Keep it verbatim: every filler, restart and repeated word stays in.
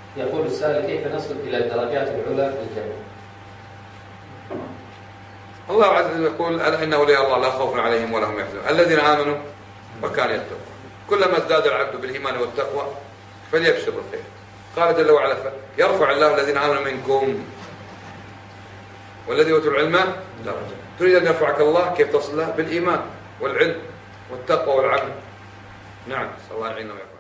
يقول السائل: كيف نصل إلى الدرجات العلى في الجنة؟ الله عز وجل يقول: ألا إن أولياء الله لا خوف عليهم ولا هم يحزنون الذين آمنوا وكانوا يتقون. كلما ازداد العبد بالإيمان والتقوى فليبشر بالخير. قال جل وعلا: يرفع الله الذين آمنوا منكم والذين أوتوا العلم درجة. تريد أن يرفعك الله، كيف تصل له؟ بالإيمان والعلم والتقوى والعمل. نعم، صلى الله عليه وسلم.